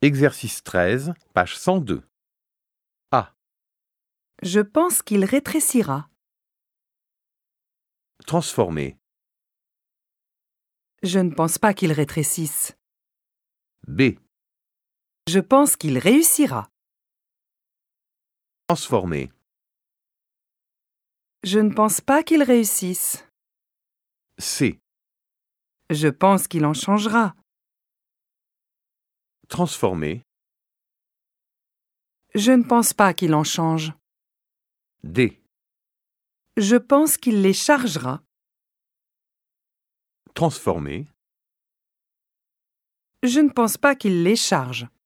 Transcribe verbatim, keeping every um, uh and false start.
Exercice treize, page cent deux. A. Je pense qu'il rétrécira. Transformer. Je ne pense pas qu'il rétrécisse. B. Je pense qu'il réussira. Transformer. Je ne pense pas qu'il réussisse. C. Je pense qu'il en changera. Transformer. Je ne pense pas qu'il en change. D. Je pense qu'il les chargera. Transformer. Je ne pense pas qu'il les charge.